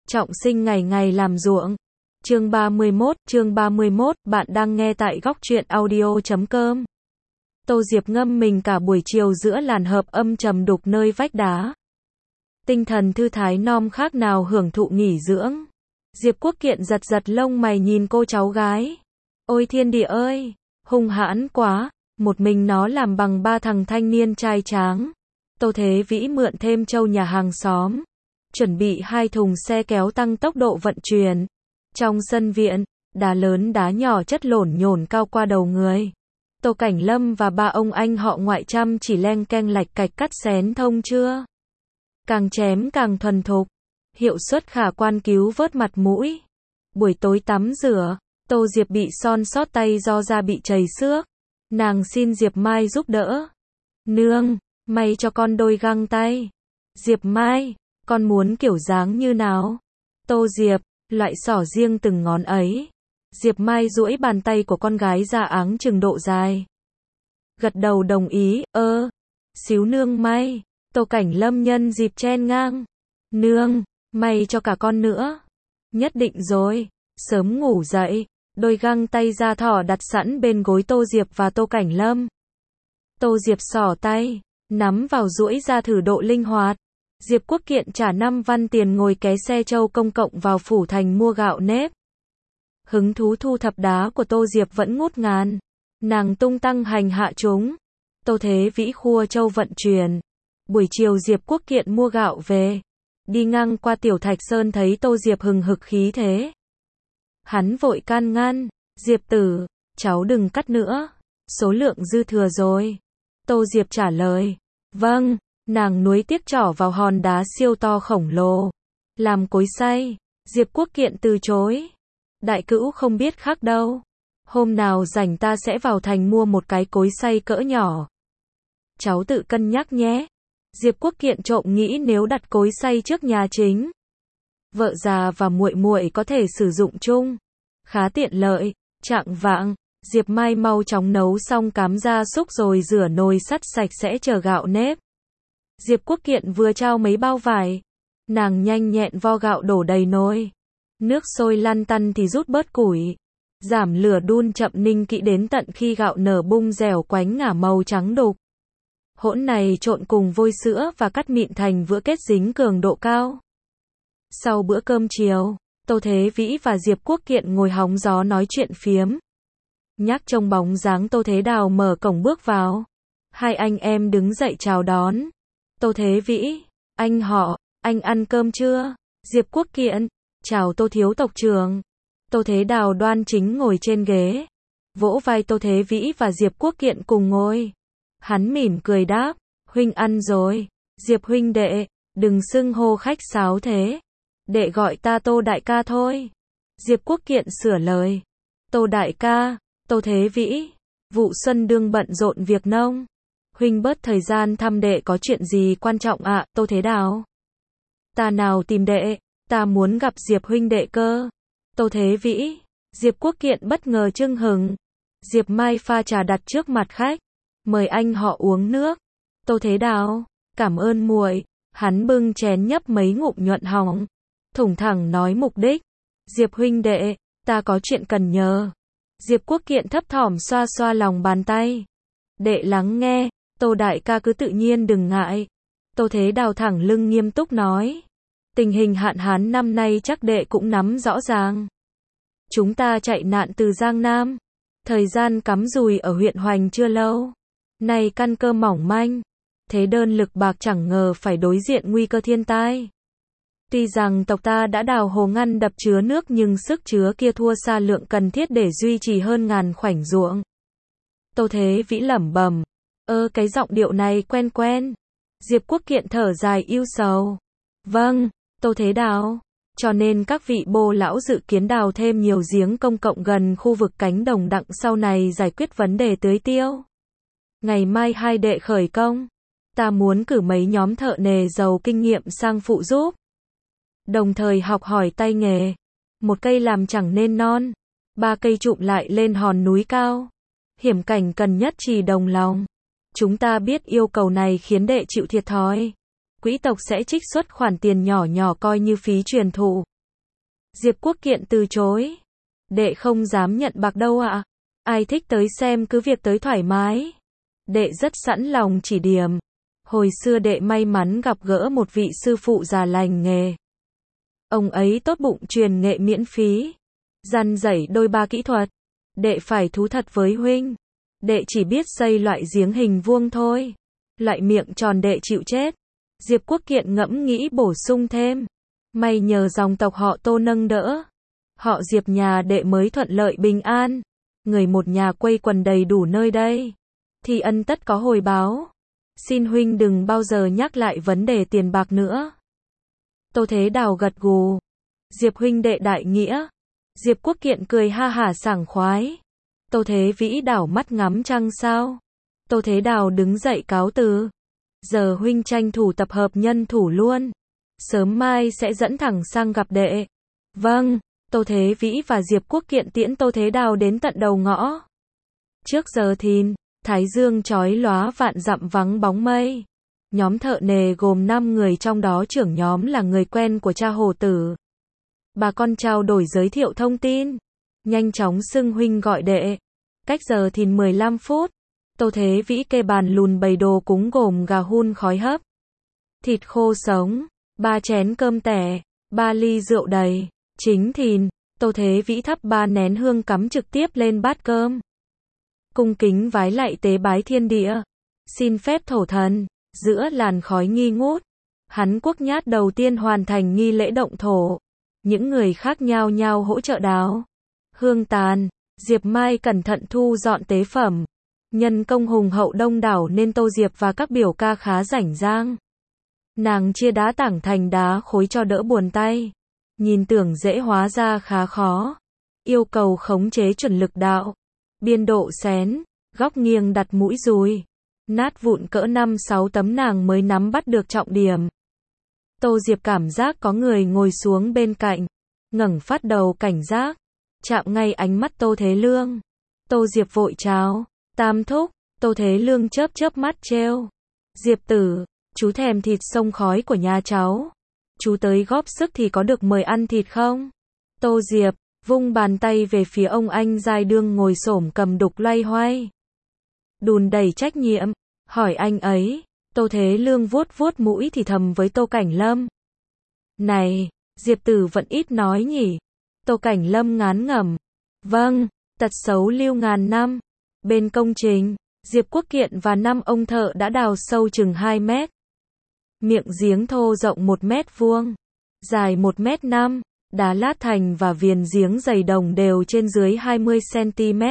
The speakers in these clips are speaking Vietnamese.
trọng sinh ngày ngày làm ruộng. Chương 31, bạn đang nghe tại góc truyện audio.com. Tô Diệp ngâm mình cả buổi chiều giữa làn hợp âm trầm đục nơi vách đá. Tinh thần thư thái non khác nào hưởng thụ nghỉ dưỡng. Diệp Quốc Kiện giật giật lông mày nhìn cô cháu gái. Ôi thiên địa ơi, hung hãn quá, một mình nó làm bằng ba thằng thanh niên trai tráng. Tô Thế Vĩ mượn thêm trâu nhà hàng xóm, chuẩn bị 2 thùng xe kéo tăng tốc độ vận chuyển. Trong sân viện, đá lớn đá nhỏ chất lổn nhổn cao qua đầu người. Tô Cảnh Lâm và ba ông anh họ ngoại chăm chỉ len keng lạch cạch cắt xén thông chưa. Càng chém càng thuần thục, hiệu suất khả quan cứu vớt mặt mũi. Buổi tối tắm rửa, Tô Diệp bị son sót tay do da bị chảy xước. Nàng xin Diệp Mai giúp đỡ. Nương, may cho con đôi găng tay. Diệp Mai, con muốn kiểu dáng như nào? Tô Diệp, loại xỏ riêng từng ngón ấy. Diệp Mai duỗi bàn tay của con gái ra áng chừng độ dài. Gật đầu đồng ý, xíu nương may. Tô Cảnh Lâm nhân dịp chen ngang. Nương, may cho cả con nữa. Nhất định rồi. Sớm ngủ dậy, đôi găng tay da thỏ đặt sẵn bên gối Tô Diệp và Tô Cảnh Lâm. Tô Diệp xỏ tay, nắm vào duỗi ra thử độ linh hoạt. Diệp Quốc Kiện trả 5 văn tiền ngồi ké xe châu công cộng vào Phủ Thành mua gạo nếp. Hứng thú thu thập đá của Tô Diệp vẫn ngút ngàn. Nàng tung tăng hành hạ chúng. Tô Thế Vĩ khua châu vận chuyển. Buổi chiều Diệp Quốc Kiện mua gạo về. Đi ngang qua Tiểu Thạch Sơn thấy Tô Diệp hừng hực khí thế. Hắn vội can ngăn. Diệp tử, cháu đừng cắt nữa. Số lượng dư thừa rồi. Tô Diệp trả lời. Vâng. Nàng nuối tiếc trỏ vào hòn đá siêu to khổng lồ. Làm cối xay. Diệp Quốc Kiện từ chối. Đại cữu không biết khác đâu. Hôm nào rảnh ta sẽ vào thành mua một cái cối xay cỡ nhỏ. Cháu tự cân nhắc nhé. Diệp Quốc Kiện trộm nghĩ nếu đặt cối xay trước nhà chính, vợ già và muội muội có thể sử dụng chung. Khá tiện lợi. Chạng vạng, Diệp Mai mau chóng nấu xong cám gia súc rồi rửa nồi sắt sạch sẽ chờ gạo nếp. Diệp Quốc Kiện vừa trao mấy bao vải. Nàng nhanh nhẹn vo gạo đổ đầy nồi. Nước sôi lăn tăn thì rút bớt củi. Giảm lửa đun chậm ninh kỹ đến tận khi gạo nở bung dẻo quánh ngả màu trắng đục. Hỗn này trộn cùng vôi sữa và cắt mịn thành vữa kết dính cường độ cao. Sau bữa cơm chiều, Tô Thế Vĩ và Diệp Quốc Kiện ngồi hóng gió nói chuyện phiếm. Nhắc trông bóng dáng Tô Thế Đào mở cổng bước vào. Hai anh em đứng dậy chào đón. Tô Thế Vĩ, anh họ, anh ăn cơm chưa? Diệp Quốc Kiện, chào Tô thiếu tộc trưởng. Tô Thế Đào đoan chính ngồi trên ghế. Vỗ vai Tô Thế Vĩ và Diệp Quốc Kiện cùng ngồi. Hắn mỉm cười đáp, huynh ăn rồi. Diệp huynh đệ, đừng xưng hô khách sáo thế. Đệ gọi ta Tô đại ca thôi. Diệp Quốc Kiện sửa lời. Tô đại ca. Tô Thế Vĩ, vụ xuân đương bận rộn việc nông. Huynh bớt thời gian thăm đệ có chuyện gì quan trọng ạ? Tô Thế Đào. Ta nào tìm đệ, ta muốn gặp Diệp huynh đệ cơ. Tô Thế Vĩ. Diệp Quốc Kiện bất ngờ chưng hừng. Diệp Mai pha trà đặt trước mặt khách. Mời anh họ uống nước. Tô Thế Đào. Cảm ơn muội. Hắn bưng chén nhấp mấy ngụm nhuận hỏng. Thủng thẳng nói mục đích. Diệp huynh đệ, ta có chuyện cần nhờ. Diệp Quốc Kiện thấp thỏm xoa xoa lòng bàn tay. Đệ lắng nghe. Tô đại ca cứ tự nhiên đừng ngại. Tô Thế Đào thẳng lưng nghiêm túc nói. Tình hình hạn hán năm nay chắc đệ cũng nắm rõ ràng. Chúng ta chạy nạn từ Giang Nam. Thời gian cắm dùi ở huyện Hoành chưa lâu. Nay căn cơ mỏng manh. Thế đơn lực bạc chẳng ngờ phải đối diện nguy cơ thiên tai. Tuy rằng tộc ta đã đào hồ ngăn đập chứa nước nhưng sức chứa kia thua xa lượng cần thiết để duy trì hơn ngàn khoảnh ruộng. Tô Thế Vĩ lẩm bẩm. Cái giọng điệu này quen quen. Diệp Quốc Kiện thở dài ưu sầu. Vâng, Tô Thế Đào. Cho nên các vị bô lão dự kiến đào thêm nhiều giếng công cộng gần khu vực cánh đồng đặng sau này giải quyết vấn đề tưới tiêu. Ngày mai hai đệ khởi công. Ta muốn cử mấy nhóm thợ nề giàu kinh nghiệm sang phụ giúp. Đồng thời học hỏi tay nghề. Một cây làm chẳng nên non. 3 cây trụm lại lên hòn núi cao. Hiểm cảnh cần nhất trì đồng lòng. Chúng ta biết yêu cầu này khiến đệ chịu thiệt thòi. Quỹ tộc sẽ trích xuất khoản tiền nhỏ nhỏ coi như phí truyền thụ. Diệp Quốc Kiện từ chối. Đệ không dám nhận bạc đâu ạ. Ai thích tới xem cứ việc tới thoải mái. Đệ rất sẵn lòng chỉ điểm. Hồi xưa đệ may mắn gặp gỡ một vị sư phụ già lành nghề. Ông ấy tốt bụng truyền nghệ miễn phí. Dăn dạy đôi ba kỹ thuật. Đệ phải thú thật với huynh. Đệ chỉ biết xây loại giếng hình vuông thôi. Loại miệng tròn đệ chịu chết. Diệp Quốc Kiện ngẫm nghĩ bổ sung thêm. May nhờ dòng tộc họ Tô nâng đỡ. Họ Diệp nhà đệ mới thuận lợi bình an. Người một nhà quây quần đầy đủ nơi đây. Thì ân tất có hồi báo. Xin huynh đừng bao giờ nhắc lại vấn đề tiền bạc nữa. Tô Thế Đào gật gù. Diệp huynh đệ đại nghĩa. Diệp Quốc Kiện cười ha hả sảng khoái. Tô Thế Vĩ đảo mắt ngắm trăng sao. Tô Thế Đào đứng dậy cáo từ. Giờ huynh tranh thủ tập hợp nhân thủ luôn. Sớm mai sẽ dẫn thẳng sang gặp đệ. Vâng. Tô Thế Vĩ và Diệp Quốc Kiện tiễn Tô Thế Đào đến tận đầu ngõ. Trước giờ thìn, thái dương chói lóa vạn dặm vắng bóng mây. Nhóm thợ nề gồm 5 người, trong đó trưởng nhóm là người quen của cha Hồ Tử. Bà con trao đổi giới thiệu thông tin. Nhanh chóng xưng huynh gọi đệ. Cách giờ thìn 15 phút. Tô Thế Vĩ kê bàn lùn bày đồ cúng gồm gà hun khói hấp, thịt khô sống, 3 chén cơm tẻ, 3 ly rượu đầy. Chính thìn, Tô Thế Vĩ thắp 3 nén hương cắm trực tiếp lên bát cơm. Cung kính vái lạy tế bái thiên địa. Xin phép thổ thần. Giữa làn khói nghi ngút, hắn Quốc Nhát đầu tiên hoàn thành nghi lễ động thổ. Những người khác nhao nhao hỗ trợ đào hương tàn. Diệp Mai cẩn thận thu dọn tế phẩm. Nhân công hùng hậu đông đảo nên Tô Diệp và các biểu ca khá rảnh rang. Nàng chia đá tảng thành đá khối cho đỡ buồn tay. Nhìn tưởng dễ hóa ra khá khó. Yêu cầu khống chế chuẩn lực đạo. Biên độ xén, góc nghiêng đặt mũi dùi. Nát vụn cỡ 5-6 tấm nàng mới nắm bắt được trọng điểm. Tô Diệp cảm giác có người ngồi xuống bên cạnh. Ngẩng phát đầu cảnh giác. Chạm ngay ánh mắt Tô Thế Lương. Tô Diệp vội chào. Tam thúc. Tô Thế Lương chớp chớp mắt trêu. Diệp tử, chú thèm thịt sông khói của nhà cháu. Chú tới góp sức thì có được mời ăn thịt không? Tô Diệp vung bàn tay về phía ông anh giai đương ngồi xổm cầm đục loay hoay. Đùn đầy trách nhiệm, hỏi anh ấy. Tô Thế Lương vuốt vuốt mũi thì thầm với Tô Cảnh Lâm. Này, Diệp tử vẫn ít nói nhỉ? Tô Cảnh Lâm ngán ngẩm. Vâng, tật xấu lưu ngàn năm. Bên công trình, Diệp Quốc Kiện và 5 ông thợ đã đào sâu chừng 2 mét. Miệng giếng thô rộng 1 mét vuông, dài 1 mét 5, đá lát thành và viền giếng dày đồng đều trên dưới 20 cm.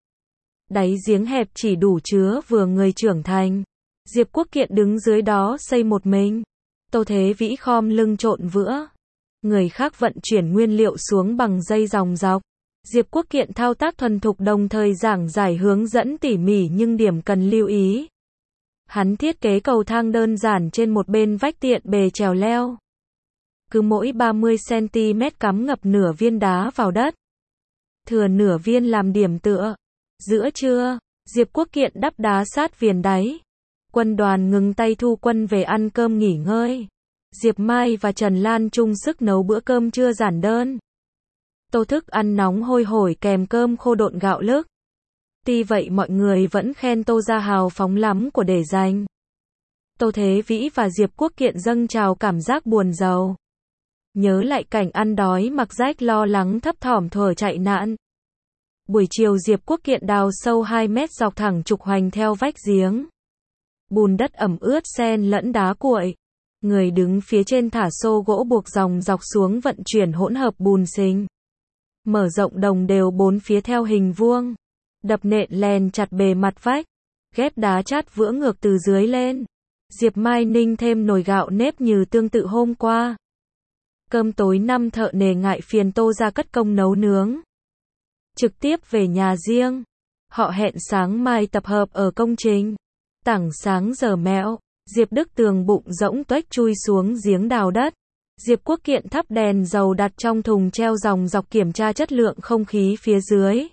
Đáy giếng hẹp chỉ đủ chứa vừa người trưởng thành. Diệp Quốc Kiện đứng dưới đó xây một mình. Tô Thế Vĩ khom lưng trộn vữa. Người khác vận chuyển nguyên liệu xuống bằng dây dòng dọc. Diệp Quốc Kiện thao tác thuần thục đồng thời giảng giải hướng dẫn tỉ mỉ nhưng điểm cần lưu ý. Hắn thiết kế cầu thang đơn giản trên một bên vách tiện bề trèo leo. Cứ mỗi 30 cm cắm ngập nửa viên đá vào đất. Thừa nửa viên làm điểm tựa. Giữa trưa, Diệp Quốc Kiện đắp đá sát viền đáy. Quân đoàn ngừng tay thu quân về ăn cơm nghỉ ngơi. Diệp Mai và Trần Lan chung sức nấu bữa cơm trưa giản đơn. Tô thức ăn nóng hôi hổi kèm cơm khô độn gạo lứt. Tuy vậy mọi người vẫn khen Tô ra hào phóng lắm của để dành. Tô Thế Vĩ và Diệp Quốc Kiện dâng trào cảm giác buồn rầu. Nhớ lại cảnh ăn đói mặc rách lo lắng thấp thỏm thuở chạy nạn. Buổi chiều Diệp Quốc Kiện đào sâu 2 mét dọc thẳng trục hoành theo vách giếng. Bùn đất ẩm ướt xen lẫn đá cuội. Người đứng phía trên thả xô gỗ buộc dòng dọc xuống vận chuyển hỗn hợp bùn xình. Mở rộng đồng đều 4 phía theo hình vuông. Đập nện len chặt bề mặt vách. Ghép đá chát vữa ngược từ dưới lên. Diệp Mai ninh thêm nồi gạo nếp như tương tự hôm qua. Cơm tối 5 thợ nề ngại phiền Tô ra cất công nấu nướng. Trực tiếp về nhà riêng. Họ hẹn sáng mai tập hợp ở công trình. Tảng sáng giờ mẹo, Diệp Đức Tường bụng rỗng tuếch chui xuống giếng đào đất. Diệp Quốc Kiện thắp đèn dầu đặt trong thùng treo dòng dọc kiểm tra chất lượng không khí phía dưới.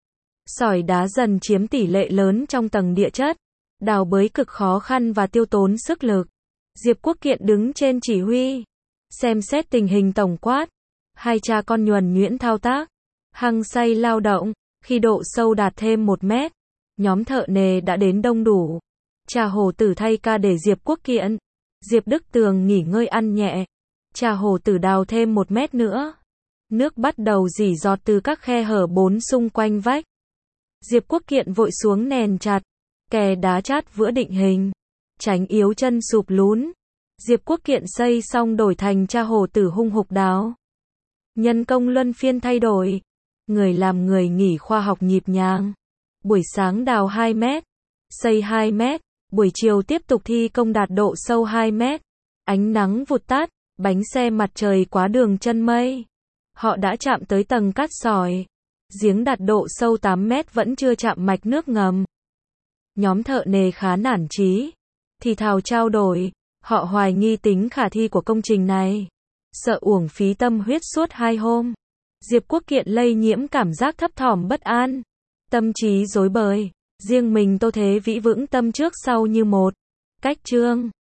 Sỏi đá dần chiếm tỷ lệ lớn trong tầng địa chất. Đào bới cực khó khăn và tiêu tốn sức lực. Diệp Quốc Kiện đứng trên chỉ huy. Xem xét tình hình tổng quát. Hai cha con nhuần nhuyễn thao tác, hăng say lao động. Khi độ sâu đạt thêm 1 mét, nhóm thợ nề đã đến đông đủ. Cha Hồ Tử thay ca để Diệp Quốc Kiện, Diệp Đức Tường nghỉ ngơi ăn nhẹ. Cha Hồ Tử đào thêm 1 mét nữa. Nước bắt đầu rỉ giọt từ các khe hở 4 xung quanh vách. Diệp Quốc Kiện vội xuống nền chặt, kè đá chát vữa định hình, tránh yếu chân sụp lún. Diệp Quốc Kiện xây xong đổi thành cha Hồ Tử hung hục đào. Nhân công luân phiên thay đổi, người làm người nghỉ khoa học nhịp nhàng. Buổi sáng đào 2 mét, xây 2 mét, buổi chiều tiếp tục thi công đạt độ sâu 2 mét. Ánh nắng vụt tắt, bánh xe mặt trời quá đường chân mây. Họ đã chạm tới tầng cát sỏi. Giếng đạt độ sâu 8 mét vẫn chưa chạm mạch nước ngầm. Nhóm thợ nề khá nản chí, thì thào trao đổi, họ hoài nghi tính khả thi của công trình này. Sợ uổng phí tâm huyết suốt 2 hôm. Diệp Quốc Kiện lây nhiễm cảm giác thấp thỏm bất an, tâm trí rối bời. Riêng mình Tô Thế Vĩ vững tâm trước sau như một. Cách chương